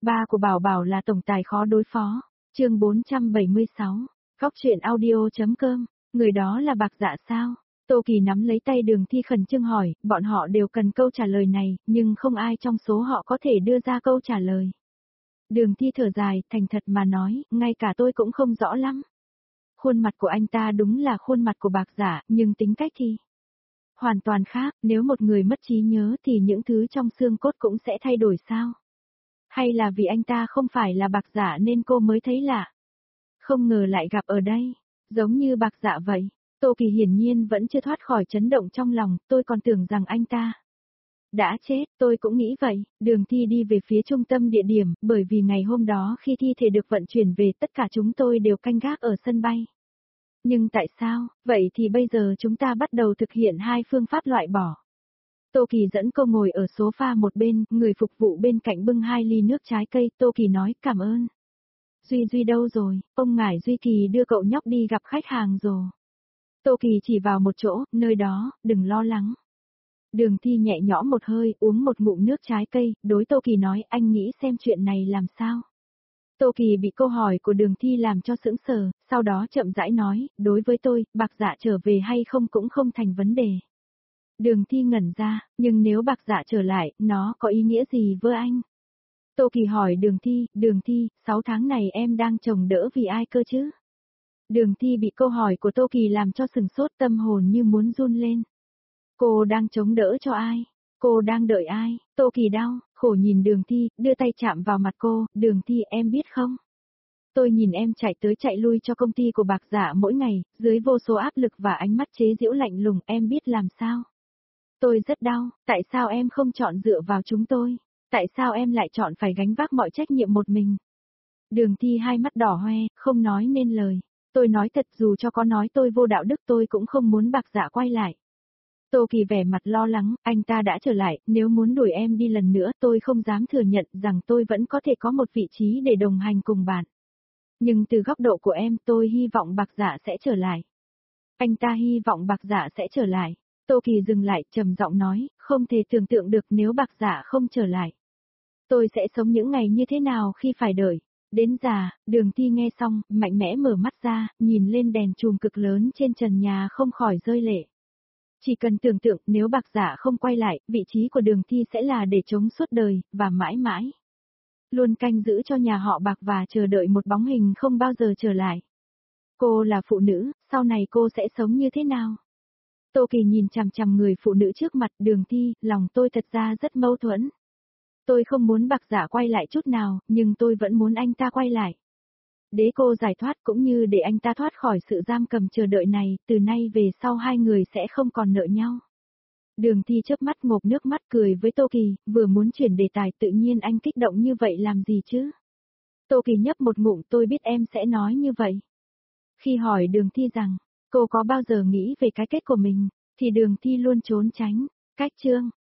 Ba của Bảo Bảo là tổng tài khó đối phó. Chương 476. Góc truyện audio.com. Người đó là Bạc Dạ sao? Tô Kỳ nắm lấy tay Đường Thi khẩn trương hỏi, bọn họ đều cần câu trả lời này, nhưng không ai trong số họ có thể đưa ra câu trả lời. Đường Thi thở dài, thành thật mà nói, ngay cả tôi cũng không rõ lắm. Khuôn mặt của anh ta đúng là khuôn mặt của Bạc Dạ, nhưng tính cách thì hoàn toàn khác, nếu một người mất trí nhớ thì những thứ trong xương cốt cũng sẽ thay đổi sao? Hay là vì anh ta không phải là Bạc Dạ nên cô mới thấy lạ? Không ngờ lại gặp ở đây, giống như Bạc Dạ vậy. Tô Kỳ hiển nhiên vẫn chưa thoát khỏi chấn động trong lòng, tôi còn tưởng rằng anh ta đã chết, tôi cũng nghĩ vậy. Đường Thi đi về phía trung tâm địa điểm, bởi vì ngày hôm đó khi thi thể được vận chuyển về tất cả chúng tôi đều canh gác ở sân bay. Nhưng tại sao, vậy thì bây giờ chúng ta bắt đầu thực hiện hai phương pháp loại bỏ. Tô Kỳ dẫn cô ngồi ở sofa một bên, người phục vụ bên cạnh bưng 2 ly nước trái cây, Tô Kỳ nói cảm ơn. Duy đâu rồi, ông ngải Duy Kỳ đưa cậu nhóc đi gặp khách hàng rồi. Tô Kỳ chỉ vào một chỗ, nơi đó, đừng lo lắng. Đường Thi nhẹ nhõm một hơi, uống một ngụm nước trái cây, đối Tô Kỳ nói anh nghĩ xem chuyện này làm sao. Tô Kỳ bị câu hỏi của Đường Thi làm cho sững sờ, sau đó chậm rãi nói, đối với tôi, Bạc Dạ trở về hay không cũng không thành vấn đề. Đường Thi ngẩn ra, nhưng nếu Bạc Dạ trở lại, nó có ý nghĩa gì với anh? Tô Kỳ hỏi Đường Thi, 6 tháng này em đang chồng đỡ vì ai cơ chứ? Đường Thi bị câu hỏi của Tô Kỳ làm cho sừng sốt, tâm hồn như muốn run lên. Cô đang chống đỡ cho ai? Cô đang đợi ai? Tô Kỳ đau, khổ nhìn Đường Thi, đưa tay chạm vào mặt cô, Đường Thi em biết không? Tôi nhìn em chạy tới chạy lui cho công ty của Bạc Dạ mỗi ngày, dưới vô số áp lực và ánh mắt chế giễu lạnh lùng, em biết làm sao? Tôi rất đau, tại sao em không chọn dựa vào chúng tôi? Tại sao em lại chọn phải gánh vác mọi trách nhiệm một mình? Đường Thi hai mắt đỏ hoe, không nói nên lời. Tôi nói thật, dù cho có nói tôi vô đạo đức tôi cũng không muốn Bạc Dạ quay lại. Tô Kỳ vẻ mặt lo lắng, anh ta đã trở lại, nếu muốn đuổi em đi lần nữa tôi không dám thừa nhận rằng tôi vẫn có thể có một vị trí để đồng hành cùng bạn. Nhưng từ góc độ của em tôi hy vọng Bạc Dạ sẽ trở lại. Anh ta hy vọng Bạc Dạ sẽ trở lại. Tô Kỳ dừng lại, trầm giọng nói, không thể tưởng tượng được nếu Bạc Dạ không trở lại. Tôi sẽ sống những ngày như thế nào khi phải đợi. Đến già, Đường Thi nghe xong, mạnh mẽ mở mắt ra, nhìn lên đèn chùm cực lớn trên trần nhà không khỏi rơi lệ. Chỉ cần tưởng tượng nếu Bạc Dạ không quay lại, vị trí của Đường Thi sẽ là để chống suốt đời, và mãi mãi. Luôn canh giữ cho nhà họ Bạc và chờ đợi một bóng hình không bao giờ trở lại. Cô là phụ nữ, sau này cô sẽ sống như thế nào? Tô Kỳ nhìn chằm chằm người phụ nữ trước mặt, Đường Thi, lòng tôi thật ra rất mâu thuẫn. Tôi không muốn Bạc Dạ quay lại chút nào, nhưng tôi vẫn muốn anh ta quay lại. Để cô giải thoát cũng như để anh ta thoát khỏi sự giam cầm chờ đợi này, từ nay về sau hai người sẽ không còn nợ nhau. Đường Thi chớp mắt ngộp nước mắt cười với Tô Kỳ, vừa muốn chuyển đề tài tự nhiên anh kích động như vậy làm gì chứ? Tô Kỳ nhấp một ngụm, tôi biết em sẽ nói như vậy. Khi hỏi Đường Thi rằng, cô có bao giờ nghĩ về cái kết của mình, thì Đường Thi luôn trốn tránh. Cách chương